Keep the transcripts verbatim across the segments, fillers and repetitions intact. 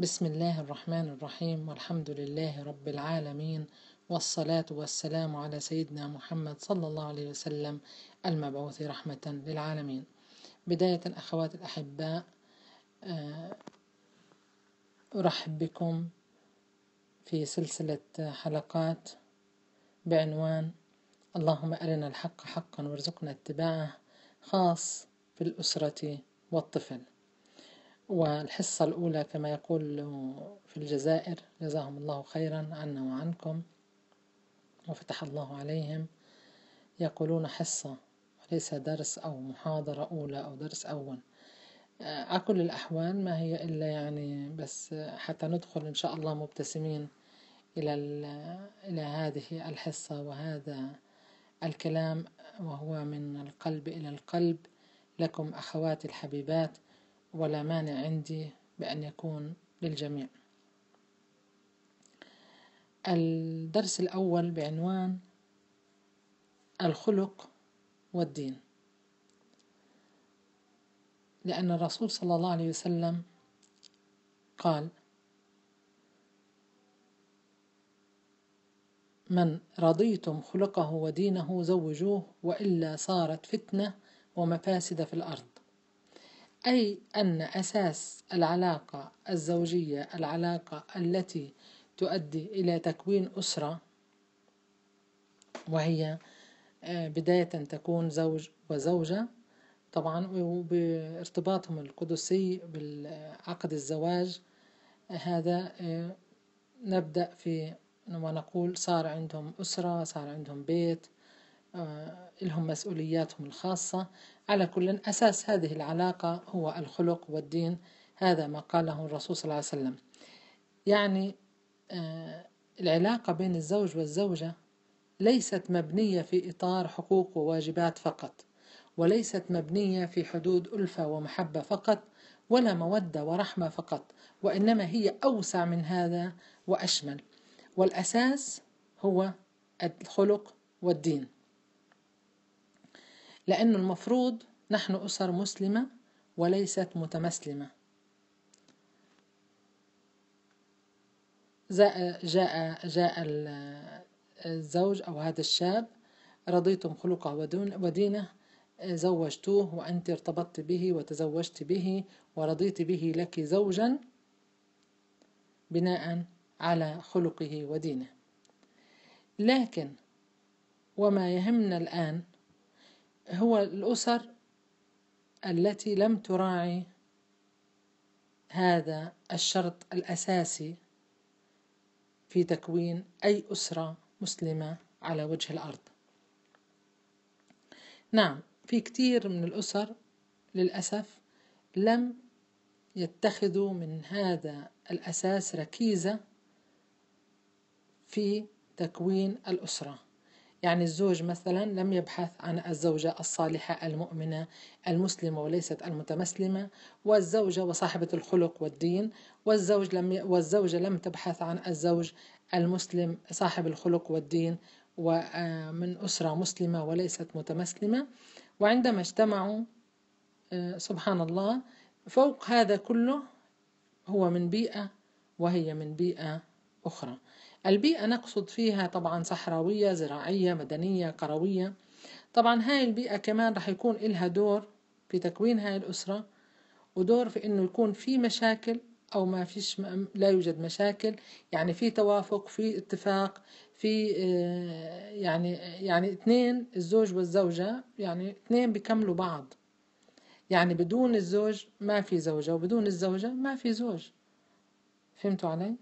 بسم الله الرحمن الرحيم، والحمد لله رب العالمين، والصلاة والسلام على سيدنا محمد صلى الله عليه وسلم المبعوث رحمة للعالمين. بداية أخوات الأحباء، أرحب بكم في سلسلة حلقات بعنوان اللهم أرنا الحق حقا وارزقنا اتباعه، خاص في الأسرة والطفل. والحصة الأولى كما يقول في الجزائر جزاهم الله خيرا عنا وعنكم وفتح الله عليهم، يقولون حصة وليس درس أو محاضرة أولى أو درس أول. على كل الأحوال ما هي إلا يعني بس حتى ندخل إن شاء الله مبتسمين إلى إلى هذه الحصة وهذا الكلام، وهو من القلب إلى القلب لكم أخواتي الحبيبات، ولا مانع عندي بأن يكون للجميع. الدرس الأول بعنوان الخلق والدين، لأن الرسول صلى الله عليه وسلم قال: من رضيتم خلقه ودينه زوجوه، وإلا صارت فتنة ومفاسد في الأرض. أي أن أساس العلاقة الزوجية العلاقة التي تؤدي إلى تكوين أسرة، وهي بداية تكون زوج وزوجة طبعا، وبارتباطهم القدسي بالعقد الزواج. هذا نبدأ في ونقول صار عندهم أسرة، صار عندهم بيت، لهم مسؤولياتهم الخاصة. على كل أساس هذه العلاقة هو الخلق والدين، هذا ما قاله الرسول صلى الله عليه وسلم. يعني العلاقة بين الزوج والزوجة ليست مبنية في إطار حقوق وواجبات فقط، وليست مبنية في حدود ألفة ومحبة فقط، ولا مودة ورحمة فقط، وإنما هي أوسع من هذا وأشمل. والأساس هو الخلق والدين، لأنه المفروض نحن أسر مسلمة وليست متمسلمة. جاء جاء جاء الزوج أو هذا الشاب: رضيتم خلقه ودينه زوجتوه، وأنت ارتبطت به وتزوجت به ورضيت به لك زوجا بناء على خلقه ودينه. لكن وما يهمنا الآن هو الأسر التي لم تراعي هذا الشرط الأساسي في تكوين أي أسرة مسلمة على وجه الأرض. نعم، في كتير من الأسر للأسف لم يتخذوا من هذا الأساس ركيزة في تكوين الأسرة. يعني الزوج مثلا لم يبحث عن الزوجة الصالحة المؤمنة المسلمة وليست المتمسلمة، والزوجة وصاحبة الخلق والدين، والزوج لم والزوجة لم تبحث عن الزوج المسلم صاحب الخلق والدين ومن أسرة مسلمة وليست متمسلمة. وعندما اجتمعوا سبحان الله فوق هذا كله هو من بيئة وهي من بيئة أخرى. البيئة نقصد فيها طبعا صحراوية، زراعية، مدنية، قروية. طبعا هاي البيئة كمان رح يكون إلها دور في تكوين هاي الأسرة، ودور في إنه يكون في مشاكل أو ما فيش، لا يوجد مشاكل، يعني في توافق، في اتفاق، في يعني يعني اثنين الزوج والزوجة، يعني اثنين بيكملوا بعض. يعني بدون الزوج ما في زوجة، وبدون الزوجة ما في زوج. فهمتوا علي؟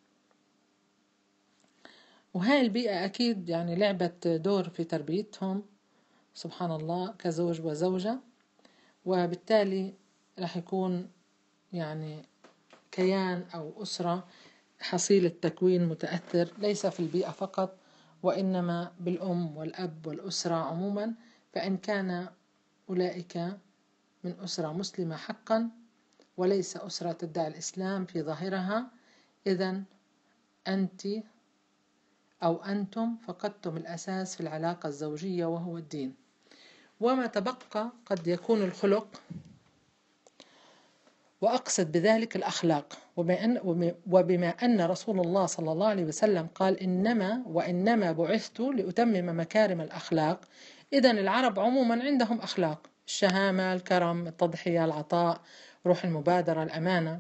وهاي البيئة أكيد يعني لعبت دور في تربيتهم سبحان الله كزوج وزوجة، وبالتالي رح يكون يعني كيان أو أسرة حصيلة تكوين متأثر ليس في البيئة فقط، وإنما بالأم والأب والأسرة عموما. فإن كان أولئك من أسرة مسلمة حقا وليس أسرة تدعي الإسلام في ظاهرها، إذن أنت أو أنتم فقدتم الأساس في العلاقة الزوجية وهو الدين. وما تبقى قد يكون الخلق، وأقصد بذلك الأخلاق، وبما أن رسول الله صلى الله عليه وسلم قال إنما وإنما بعثت لأتمم مكارم الأخلاق، إذن العرب عموما عندهم أخلاق: الشهامة، الكرم، التضحية، العطاء، روح المبادرة، الأمانة.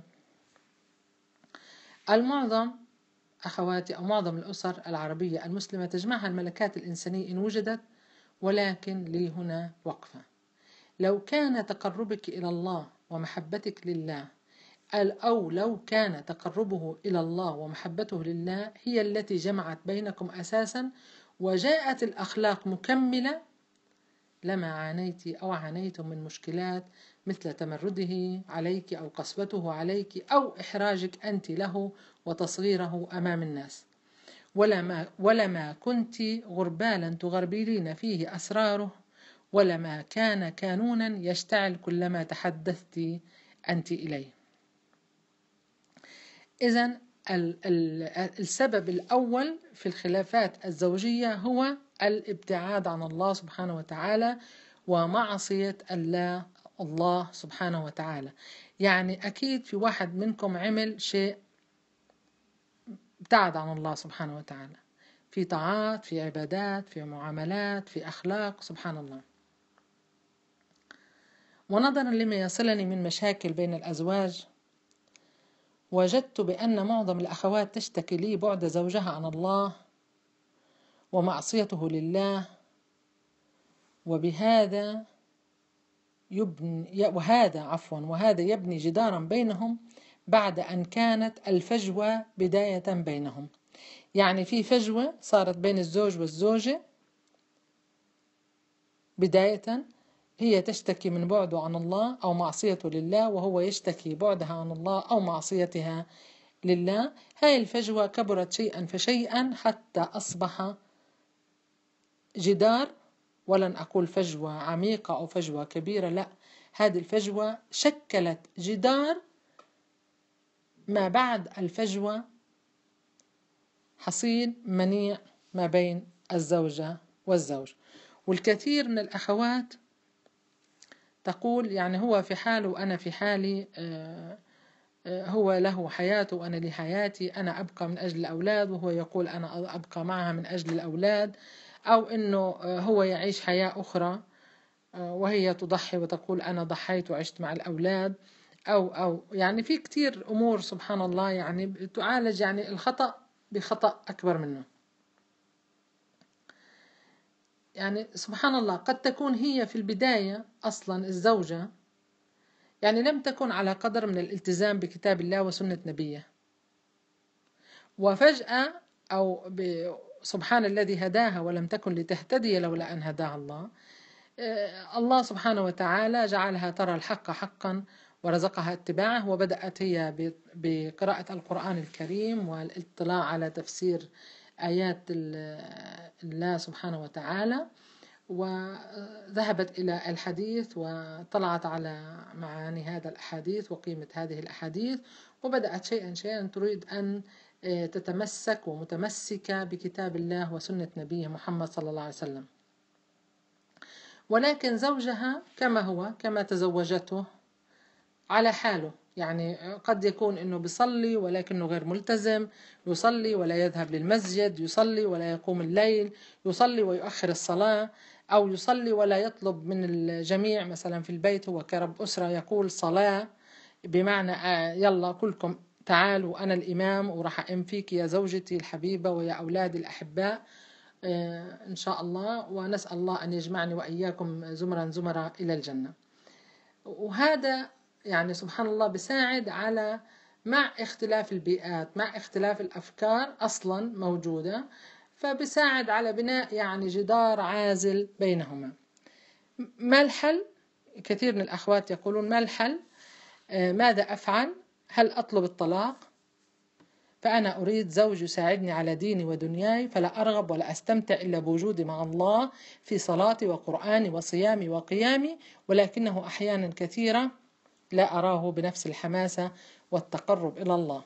المعظم أخواتي أو معظم الأسر العربية المسلمة تجمعها الملكات الإنسانية إن وجدت، ولكن لي هنا وقفة. لو كان تقربك إلى الله ومحبتك لله، أو لو كان تقربه إلى الله ومحبته لله هي التي جمعت بينكم أساسا، وجاءت الأخلاق مكملة، لما عانيت أو عانيتم من مشكلات مثل تمرده عليك أو قسوته عليك أو إحراجك أنت له وتصغيره أمام الناس، ولما, ولما كنت غربالا تغربلين فيه أسراره، ولما كان كانونا يشتعل كلما تحدثت أنت إليه. إذن السبب الأول في الخلافات الزوجية هو الابتعاد عن الله سبحانه وتعالى ومعصية الله الله سبحانه وتعالى. يعني أكيد في واحد منكم عمل شيء ابتعد عن الله سبحانه وتعالى، في طاعات، في عبادات، في معاملات، في أخلاق، سبحان الله. ونظرا لما يصلني من مشاكل بين الأزواج، وجدت بأن معظم الأخوات تشتكي لي بعد زوجها عن الله ومعصيته لله، وبهذا يبني وهذا عفوا وهذا يبني جدارا بينهم بعد أن كانت الفجوة بداية بينهم. يعني في فجوة صارت بين الزوج والزوجة بداية، هي تشتكي من بعده عن الله أو معصيته لله، وهو يشتكي بعدها عن الله أو معصيتها لله. هاي الفجوة كبرت شيئا فشيئا حتى أصبح جدار، ولن أقول فجوة عميقة أو فجوة كبيرة، لا، هذه الفجوة شكلت جدار ما بعد الفجوة، حصين منيع ما بين الزوجة والزوج. والكثير من الأخوات تقول يعني هو في حاله وأنا في حالي، هو له حياته وأنا لي حياتي، أنا أبقى من أجل الأولاد وهو يقول أنا أبقى معها من أجل الأولاد، أو أنه هو يعيش حياة أخرى وهي تضحي وتقول أنا ضحيت وعشت مع الأولاد، أو أو يعني في كتير أمور سبحان الله يعني تعالج يعني الخطأ بخطأ أكبر منه. يعني سبحان الله قد تكون هي في البداية أصلا الزوجة يعني لم تكن على قدر من الالتزام بكتاب الله وسنة نبيه، وفجأة أو سبحان الذي هداها ولم تكن لتهتدي لولا أن هداها الله، الله سبحانه وتعالى جعلها ترى الحق حقا ورزقها اتباعه، وبدأت هي بقراءة القرآن الكريم والاطلاع على تفسير آيات الله سبحانه وتعالى، وذهبت إلى الحديث وطلعت على معاني هذا الأحاديث وقيمة هذه الأحاديث، وبدأت شيئا شيئا تريد أن تتمسك ومتمسكة بكتاب الله وسنة نبيه محمد صلى الله عليه وسلم. ولكن زوجها كما هو كما تزوجته على حاله، يعني قد يكون أنه بيصلي ولكنه غير ملتزم، يصلي ولا يذهب للمسجد، يصلي ولا يقوم الليل، يصلي ويؤخر الصلاة، أو يصلي ولا يطلب من الجميع مثلا في البيت، هو كرب أسرة يقول صلاة بمعنى يلا كلكم تعالوا أنا الإمام وراح أقيم فيك يا زوجتي الحبيبة ويا أولادي الأحباء إن شاء الله، ونسأل الله أن يجمعني وإياكم زمرا زمرا إلى الجنة. وهذا يعني سبحان الله بيساعد على، مع اختلاف البيئات مع اختلاف الأفكار أصلا موجودة، فبيساعد على بناء يعني جدار عازل بينهما. ما الحل؟ كثير من الأخوات يقولون ما الحل؟ آه ماذا أفعل؟ هل أطلب الطلاق؟ فأنا أريد زوج يساعدني على ديني ودنياي، فلا أرغب ولا أستمتع إلا بوجودي مع الله في صلاتي وقرآني وصيامي وقيامي، ولكنه أحيانا كثيرة لا أراه بنفس الحماسة والتقرب إلى الله.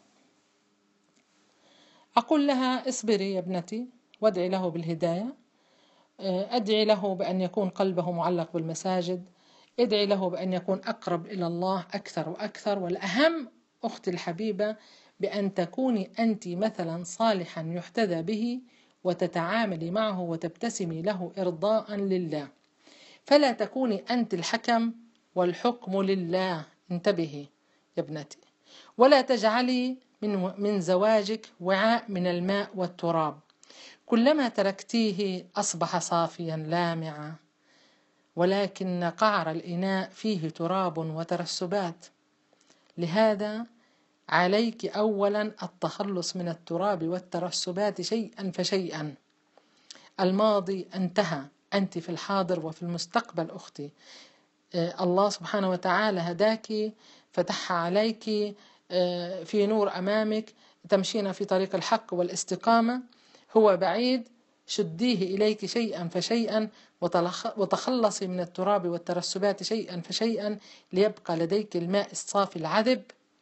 أقول لها اصبري يا ابنتي وادعي له بالهداية، أدعي له بأن يكون قلبه معلق بالمساجد، ادعي له بأن يكون أقرب إلى الله أكثر وأكثر. والأهم أختي الحبيبة بأن تكوني أنت مثلا صالحا يحتذى به، وتتعاملي معه وتبتسمي له إرضاء لله، فلا تكوني أنت الحكم والحكم لله. انتبهي يا ابنتي، ولا تجعلي من من زواجك وعاء من الماء والتراب، كلما تركتيه أصبح صافيا لامعا، ولكن قعر الإناء فيه تراب وترسبات. لهذا عليك أولا التخلص من التراب والترسبات شيئا فشيئا. الماضي انتهى، أنت في الحاضر وفي المستقبل أختي. الله سبحانه وتعالى هداك، فتح عليك في نور أمامك، تمشين في طريق الحق والاستقامة. هو بعيد، شديه إليك شيئا فشيئا، وتخلصي من التراب والترسبات شيئا فشيئا، ليبقى لديك الماء الصافي العذب.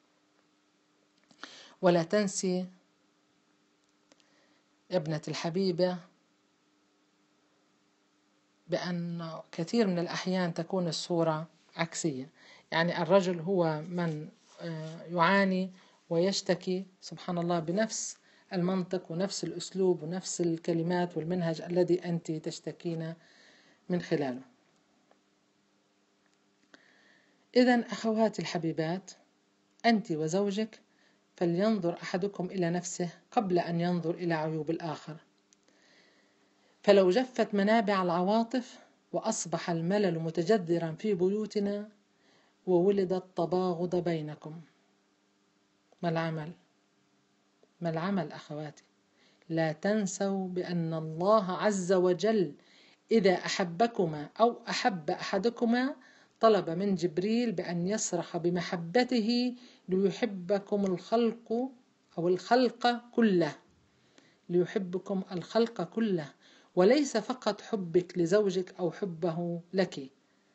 ولا تنسي يا ابنة الحبيبة بأن كثير من الأحيان تكون الصورة عكسية، يعني الرجل هو من يعاني ويشتكي سبحان الله بنفس المنطق ونفس الأسلوب ونفس الكلمات والمنهج الذي أنت تشتكين من خلاله. إذن أخواتي الحبيبات، أنت وزوجك فلينظر أحدكم إلى نفسه قبل أن ينظر إلى عيوب الآخر. فلو جفت منابع العواطف وأصبح الملل متجذرا في بيوتنا وولد التباغض بينكم، ما العمل؟ ما العمل أخواتي؟ لا تنسوا بأن الله عز وجل إذا أحبكما أو أحب أحدكما طلب من جبريل بأن يصرخ بمحبته ليحبكم الخلق أو الخلق كله، ليحبكم الخلق كله، وليس فقط حبك لزوجك أو حبه لك.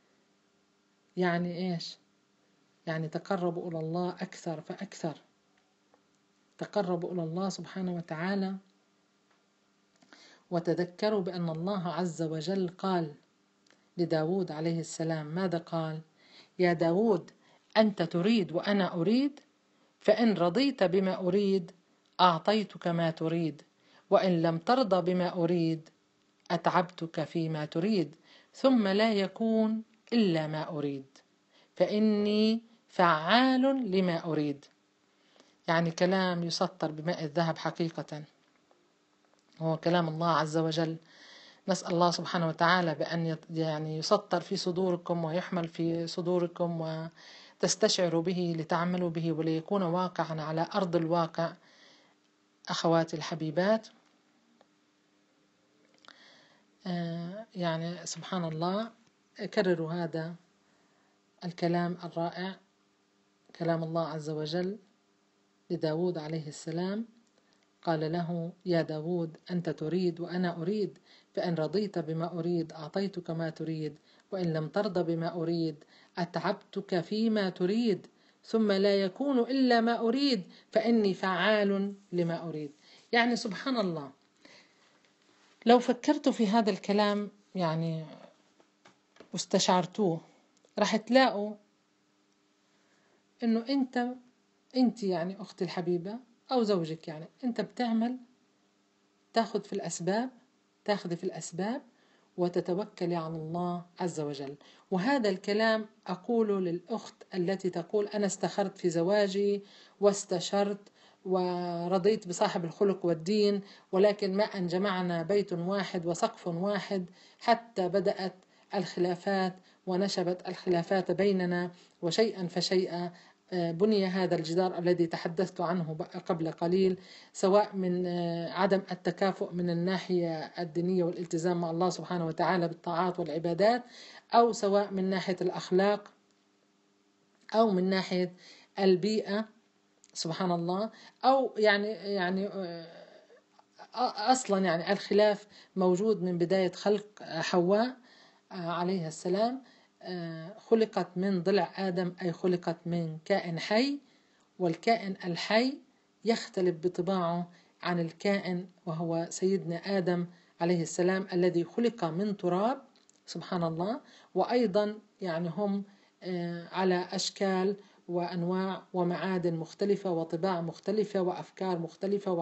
يعني إيش؟ يعني تقربوا إلى الله أكثر فأكثر، تقربوا إلى الله سبحانه وتعالى، وتذكروا بأن الله عز وجل قال لداود عليه السلام، ماذا قال؟ يا داود أنت تريد وأنا أريد، فإن رضيت بما أريد أعطيتك ما تريد، وإن لم ترضى بما أريد أتعبتك فيما تريد، ثم لا يكون إلا ما أريد، فإني فعال لما أريد. يعني كلام يسطر بماء الذهب حقيقة، هو كلام الله عز وجل. نسأل الله سبحانه وتعالى بأن يعني يسطر في صدوركم ويحمل في صدوركم وتستشعروا به لتعملوا به وليكون واقعا على أرض الواقع. أخواتي الحبيبات، آه يعني سبحان الله، كرروا هذا الكلام الرائع، كلام الله عز وجل لداود عليه السلام. قال له يا داود أنت تريد وأنا أريد، فإن رضيت بما أريد أعطيتك ما تريد، وإن لم ترضى بما أريد أتعبتك فيما تريد، ثم لا يكون إلا ما أريد، فإني فعال لما أريد. يعني سبحان الله، لو فكرتوا في هذا الكلام يعني واستشعرتوه راح تلاقوا إنه أنت أنت يعني أختي الحبيبة أو زوجك، يعني أنت بتعمل تاخذ في الأسباب، تاخذي في الأسباب وتتوكلي على الله عز وجل. وهذا الكلام أقوله للأخت التي تقول أنا استخرت في زواجي واستشرت ورضيت بصاحب الخلق والدين، ولكن ما أن جمعنا بيت واحد وسقف واحد حتى بدأت الخلافات ونشبت الخلافات بيننا، وشيئا فشيئا بني هذا الجدار الذي تحدثت عنه قبل قليل، سواء من عدم التكافؤ من الناحية الدينية والالتزام مع الله سبحانه وتعالى بالطاعات والعبادات، أو سواء من ناحية الأخلاق، أو من ناحية البيئة سبحان الله، أو يعني يعني أصلا يعني الخلاف موجود من بداية خلق حواء عليها السلام. خلقت من ضلع آدم، أي خلقت من كائن حي، والكائن الحي يختلف بطباعه عن الكائن وهو سيدنا آدم عليه السلام الذي خلق من تراب سبحان الله. وأيضا يعني هم على أشكال وأنواع ومعادن مختلفة وطباع مختلفة وأفكار مختلفة